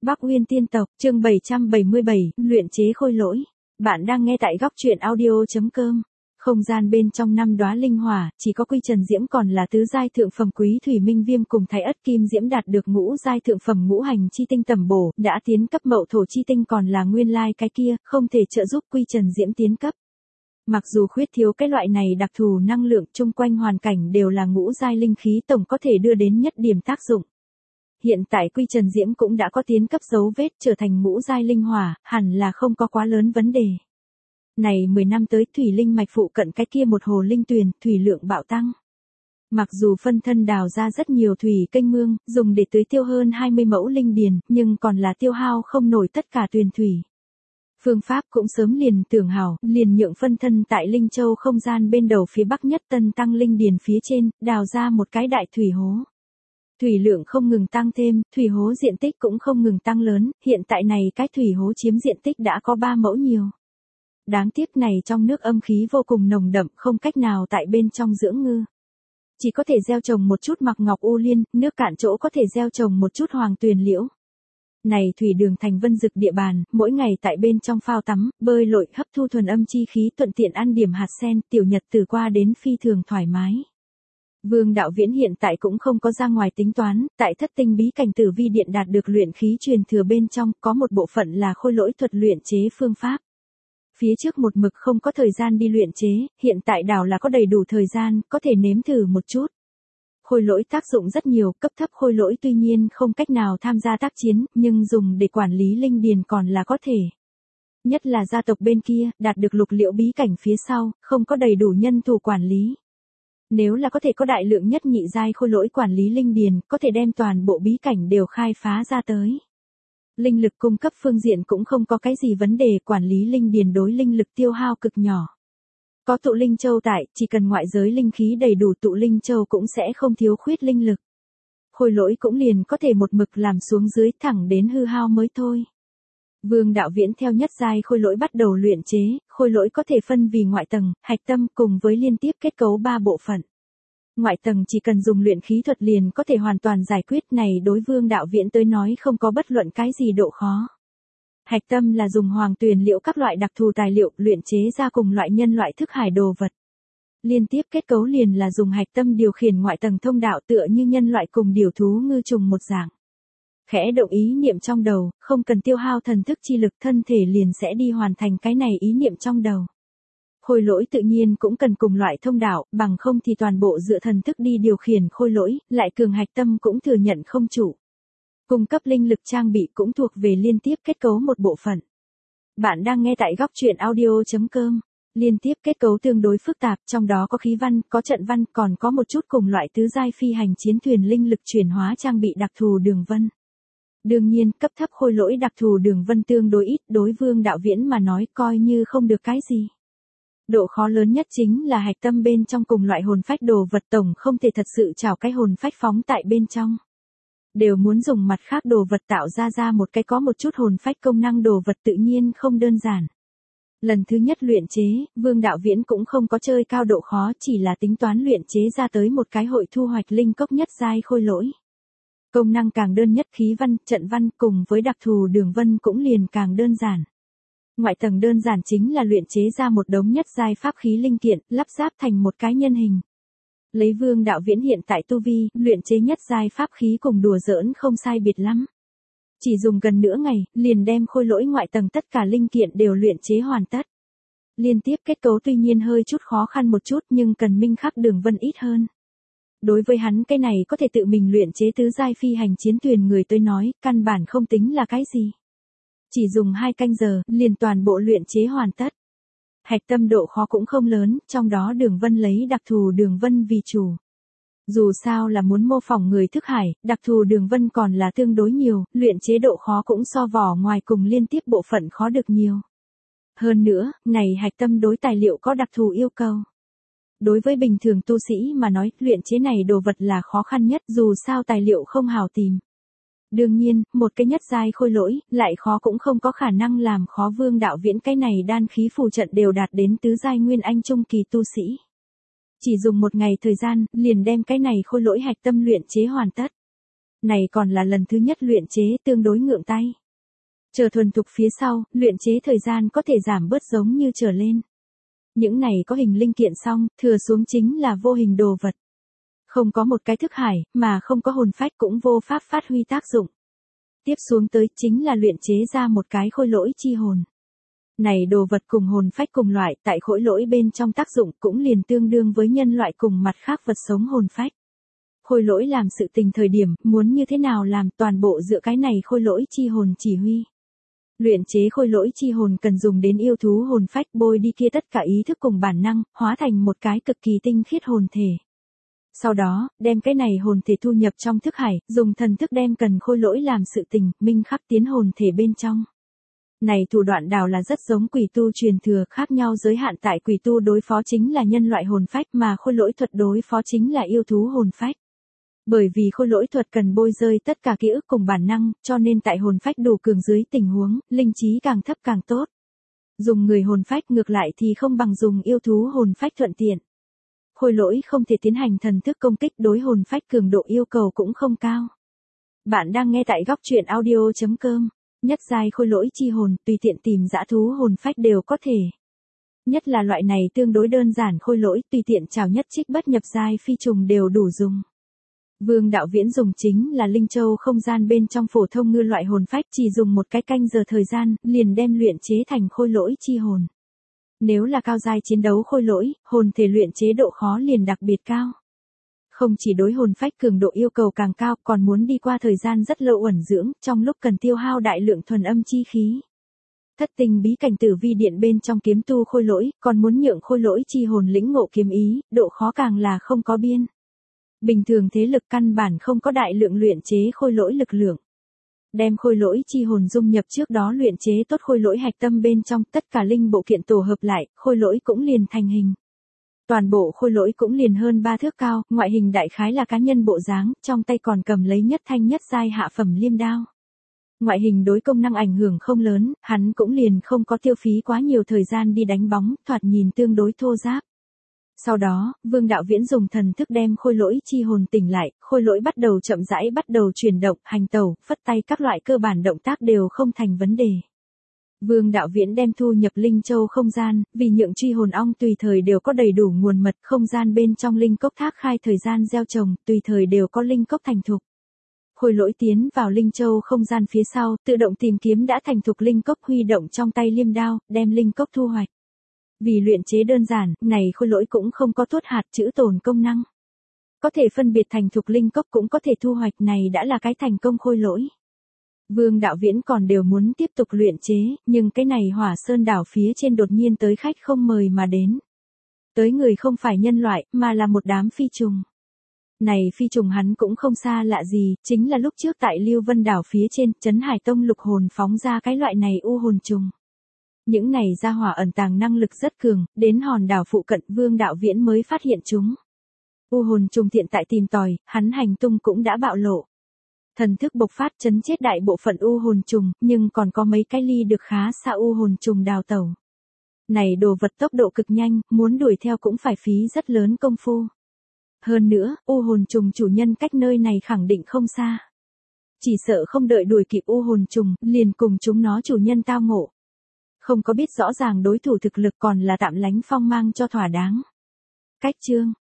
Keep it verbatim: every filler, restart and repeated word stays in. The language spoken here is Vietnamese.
Bắc Uyên Tiên Tộc, chương bảy trăm bảy mươi bảy, luyện chế khôi lỗi. Bạn đang nghe tại góc truyện audio chấm com. Không gian bên trong năm đóa linh hỏa, chỉ có Quy Trần Diễm còn là tứ giai thượng phẩm Quý Thủy Minh Viêm cùng Thái Ất Kim Diễm đạt được ngũ giai thượng phẩm Ngũ Hành Chi Tinh tầm bổ, đã tiến cấp Mậu Thổ Chi Tinh còn là nguyên lai cái kia, không thể trợ giúp Quy Trần Diễm tiến cấp. Mặc dù khuyết thiếu cái loại này đặc thù năng lượng, chung quanh hoàn cảnh đều là ngũ giai linh khí tổng có thể đưa đến nhất điểm tác dụng. Hiện tại Quy Trần Diễm cũng đã có tiến cấp dấu vết trở thành ngũ giai linh hỏa, hẳn là không có quá lớn vấn đề. Này mười năm tới thủy linh mạch phụ cận cái kia một hồ linh tuyền, thủy lượng bạo tăng. Mặc dù phân thân đào ra rất nhiều thủy kênh mương, dùng để tưới tiêu hơn hai mươi mẫu linh điền, nhưng còn là tiêu hao không nổi tất cả tuyền thủy. Phương pháp cũng sớm liền tưởng hảo, liền nhượng phân thân tại Linh Châu không gian bên đầu phía bắc nhất tân tăng linh điền phía trên, đào ra một cái đại thủy hố. Thủy lượng không ngừng tăng thêm, thủy hố diện tích cũng không ngừng tăng lớn, hiện tại này cái thủy hố chiếm diện tích đã có ba mẫu nhiều. Đáng tiếc này trong nước âm khí vô cùng nồng đậm, không cách nào tại bên trong dưỡng ngư. Chỉ có thể gieo trồng một chút mặc ngọc u liên, nước cạn chỗ có thể gieo trồng một chút hoàng tuyền liễu. Này thủy đường thành vân dực địa bàn, mỗi ngày tại bên trong phao tắm, bơi lội, hấp thu thuần âm chi khí, thuận tiện ăn điểm hạt sen, tiểu nhật từ qua đến phi thường thoải mái. Vương Đạo Viễn hiện tại cũng không có ra ngoài tính toán, tại thất tinh bí cảnh tử vi điện đạt được luyện khí truyền thừa bên trong, có một bộ phận là khôi lỗi thuật luyện chế phương pháp. Phía trước một mực không có thời gian đi luyện chế, hiện tại đảo là có đầy đủ thời gian, có thể nếm thử một chút. Khôi lỗi tác dụng rất nhiều, cấp thấp khôi lỗi tuy nhiên không cách nào tham gia tác chiến, nhưng dùng để quản lý linh điền còn là có thể. Nhất là gia tộc bên kia, đạt được lục liễu bí cảnh phía sau, không có đầy đủ nhân thủ quản lý. Nếu là có thể có đại lượng nhất nhị giai khôi lỗi quản lý linh điền, có thể đem toàn bộ bí cảnh đều khai phá ra tới. Linh lực cung cấp phương diện cũng không có cái gì vấn đề, quản lý linh điền đối linh lực tiêu hao cực nhỏ. Có tụ linh châu tại, chỉ cần ngoại giới linh khí đầy đủ tụ linh châu cũng sẽ không thiếu khuyết linh lực. Khôi lỗi cũng liền có thể một mực làm xuống dưới thẳng đến hư hao mới thôi. Vương Đạo Viễn theo nhất giai khôi lỗi bắt đầu luyện chế, khôi lỗi có thể phân vì ngoại tầng, hạch tâm cùng với liên tiếp kết cấu ba bộ phận. Ngoại tầng chỉ cần dùng luyện khí thuật liền có thể hoàn toàn giải quyết, này đối Vương Đạo Viễn tới nói không có bất luận cái gì độ khó. Hạch tâm là dùng hoàng tuyền liễu các loại đặc thù tài liệu luyện chế ra cùng loại nhân loại thức hải đồ vật. Liên tiếp kết cấu liền là dùng hạch tâm điều khiển ngoại tầng thông đạo tựa như nhân loại cùng điều thú ngư trùng một dạng. Khẽ động ý niệm trong đầu, không cần tiêu hao thần thức chi lực, thân thể liền sẽ đi hoàn thành cái này ý niệm trong đầu. Khôi lỗi tự nhiên cũng cần cùng loại thông đạo, bằng không thì toàn bộ dựa thần thức đi điều khiển khôi lỗi, lại cường hạch tâm cũng thừa nhận không chủ. Cung cấp linh lực trang bị cũng thuộc về liên tiếp kết cấu một bộ phận. Bạn đang nghe tại góc truyện audio chấm com. Liên tiếp kết cấu tương đối phức tạp, trong đó có khí văn, có trận văn, còn có một chút cùng loại tứ giai phi hành chiến thuyền linh lực chuyển hóa trang bị đặc thù đường vân. Đương nhiên, cấp thấp khôi lỗi đặc thù đường vân tương đối ít, đối Vương Đạo Viễn mà nói coi như không được cái gì. Độ khó lớn nhất chính là hạch tâm bên trong cùng loại hồn phách đồ vật tổng không thể thật sự trảo cái hồn phách phóng tại bên trong. Đều muốn dùng mặt khác đồ vật tạo ra ra một cái có một chút hồn phách công năng đồ vật tự nhiên không đơn giản. Lần thứ nhất luyện chế, Vương Đạo Viễn cũng không có chơi cao độ khó, chỉ là tính toán luyện chế ra tới một cái hội thu hoạch linh cốc nhất giai khôi lỗi. Công năng càng đơn nhất, khí văn, trận văn cùng với đặc thù đường vân cũng liền càng đơn giản. Ngoại tầng đơn giản chính là luyện chế ra một đống nhất giai pháp khí linh kiện, lắp ráp thành một cái nhân hình. Lấy Vương Đạo Viễn hiện tại tu vi, luyện chế nhất giai pháp khí cùng đùa giỡn không sai biệt lắm. Chỉ dùng gần nửa ngày, liền đem khôi lỗi ngoại tầng tất cả linh kiện đều luyện chế hoàn tất. Liên tiếp kết cấu tuy nhiên hơi chút khó khăn một chút nhưng cần minh khắc đường vân ít hơn. Đối với hắn cái này có thể tự mình luyện chế tứ giai phi hành chiến thuyền người tới nói, căn bản không tính là cái gì. Chỉ dùng hai canh giờ, liền toàn bộ luyện chế hoàn tất. Hạch tâm độ khó cũng không lớn, trong đó đường vân lấy đặc thù đường vân vì chủ. Dù sao là muốn mô phỏng người thức hải, đặc thù đường vân còn là tương đối nhiều, luyện chế độ khó cũng so vỏ ngoài cùng liên tiếp bộ phận khó được nhiều. Hơn nữa, này hạch tâm đối tài liệu có đặc thù yêu cầu. Đối với bình thường tu sĩ mà nói, luyện chế này đồ vật là khó khăn nhất, dù sao tài liệu không hào tìm. Đương nhiên, một cái nhất giai khôi lỗi, lại khó cũng không có khả năng làm khó Vương Đạo Viễn, cái này đan khí phù trận đều đạt đến tứ giai nguyên anh trung kỳ tu sĩ. Chỉ dùng một ngày thời gian, liền đem cái này khôi lỗi hạch tâm luyện chế hoàn tất. Này còn là lần thứ nhất luyện chế tương đối ngượng tay. Chờ thuần thục phía sau, luyện chế thời gian có thể giảm bớt giống như trở lên. Những này có hình linh kiện xong, thừa xuống chính là vô hình đồ vật. Không có một cái thức hải, mà không có hồn phách cũng vô pháp phát huy tác dụng. Tiếp xuống tới chính là luyện chế ra một cái khôi lỗi chi hồn. Này đồ vật cùng hồn phách cùng loại, tại khôi lỗi bên trong tác dụng cũng liền tương đương với nhân loại cùng mặt khác vật sống hồn phách. Khôi lỗi làm sự tình thời điểm, muốn như thế nào làm toàn bộ dựa cái này khôi lỗi chi hồn chỉ huy. Luyện chế khôi lỗi chi hồn cần dùng đến yêu thú hồn phách bôi đi kia tất cả ý thức cùng bản năng, hóa thành một cái cực kỳ tinh khiết hồn thể. Sau đó, đem cái này hồn thể thu nhập trong thức hải, dùng thần thức đem cần khôi lỗi làm sự tình, minh khắc tiến hồn thể bên trong. Này thủ đoạn đào là rất giống quỷ tu truyền thừa, khác nhau giới hạn tại quỷ tu đối phó chính là nhân loại hồn phách mà khôi lỗi thuật đối phó chính là yêu thú hồn phách. Bởi vì khôi lỗi thuật cần bôi rơi tất cả ký ức cùng bản năng, cho nên tại hồn phách đủ cường dưới tình huống, linh trí càng thấp càng tốt. Dùng người hồn phách ngược lại thì không bằng dùng yêu thú hồn phách thuận tiện. Khôi lỗi không thể tiến hành thần thức công kích, đối hồn phách cường độ yêu cầu cũng không cao. Bạn đang nghe tại góc truyện audio chấm com. Nhất giai khôi lỗi chi hồn, tùy tiện tìm dã thú hồn phách đều có thể. Nhất là loại này tương đối đơn giản khôi lỗi, tùy tiện chào nhất trích bất nhập giai phi trùng đều đủ dùng. Vương Đạo Viễn dùng chính là Linh Châu không gian bên trong phổ thông ngư loại hồn phách, chỉ dùng một cái canh giờ thời gian, liền đem luyện chế thành khôi lỗi chi hồn. Nếu là cao giai chiến đấu khôi lỗi, hồn thể luyện chế độ khó liền đặc biệt cao. Không chỉ đối hồn phách cường độ yêu cầu càng cao, còn muốn đi qua thời gian rất lâu ẩn dưỡng, trong lúc cần tiêu hao đại lượng thuần âm chi khí. Thất tình bí cảnh tử vi điện bên trong kiếm tu khôi lỗi, còn muốn nhượng khôi lỗi chi hồn lĩnh ngộ kiếm ý, độ khó càng là không có biên. Bình thường thế lực căn bản không có đại lượng luyện chế khôi lỗi lực lượng. Đem khôi lỗi chi hồn dung nhập trước đó luyện chế tốt khôi lỗi hạch tâm bên trong, tất cả linh bộ kiện tổ hợp lại, khôi lỗi cũng liền thành hình. Toàn bộ khôi lỗi cũng liền hơn ba thước cao, ngoại hình đại khái là cá nhân bộ dáng, trong tay còn cầm lấy nhất thanh nhất giai hạ phẩm liêm đao. Ngoại hình đối công năng ảnh hưởng không lớn, hắn cũng liền không có tiêu phí quá nhiều thời gian đi đánh bóng, thoạt nhìn tương đối thô ráp. Sau đó, Vương Đạo Viễn dùng thần thức đem khôi lỗi chi hồn tỉnh lại, khôi lỗi bắt đầu chậm rãi bắt đầu chuyển động, hành tẩu, phất tay các loại cơ bản động tác đều không thành vấn đề. Vương Đạo Viễn đem thu nhập Linh Châu không gian, vì nhượng truy hồn ong tùy thời đều có đầy đủ nguồn mật, không gian bên trong linh cốc thác khai thời gian gieo trồng, tùy thời đều có linh cốc thành thục. Khôi lỗi tiến vào Linh Châu không gian phía sau, tự động tìm kiếm đã thành thục linh cốc, huy động trong tay liêm đao, đem linh cốc thu hoạch. Vì luyện chế đơn giản, này khôi lỗi cũng không có tuốt hạt chữ tồn công năng. Có thể phân biệt thành thục linh cốc cũng có thể thu hoạch, này đã là cái thành công khôi lỗi. Vương Đạo Viễn còn đều muốn tiếp tục luyện chế, nhưng cái này Hỏa Sơn đảo phía trên đột nhiên tới khách không mời mà đến. Tới người không phải nhân loại, mà là một đám phi trùng. Này phi trùng hắn cũng không xa lạ gì, chính là lúc trước tại Lưu Vân đảo phía trên, Trấn Hải Tông lục hồn phóng ra cái loại này u hồn trùng. Những này ra hỏa ẩn tàng năng lực rất cường, đến hòn đảo phụ cận Vương Đạo Viễn mới phát hiện chúng. U hồn trùng tiện tại tìm tòi, hắn hành tung cũng đã bạo lộ. Thần thức bộc phát chấn chết đại bộ phận u hồn trùng, nhưng còn có mấy cái ly được khá xa u hồn trùng đào tẩu. Này đồ vật tốc độ cực nhanh, muốn đuổi theo cũng phải phí rất lớn công phu. Hơn nữa, u hồn trùng chủ nhân cách nơi này khẳng định không xa. Chỉ sợ không đợi đuổi kịp u hồn trùng, liền cùng chúng nó chủ nhân tao ngộ. Không có biết rõ ràng đối thủ thực lực còn là tạm lánh phong mang cho thỏa đáng. Cách chương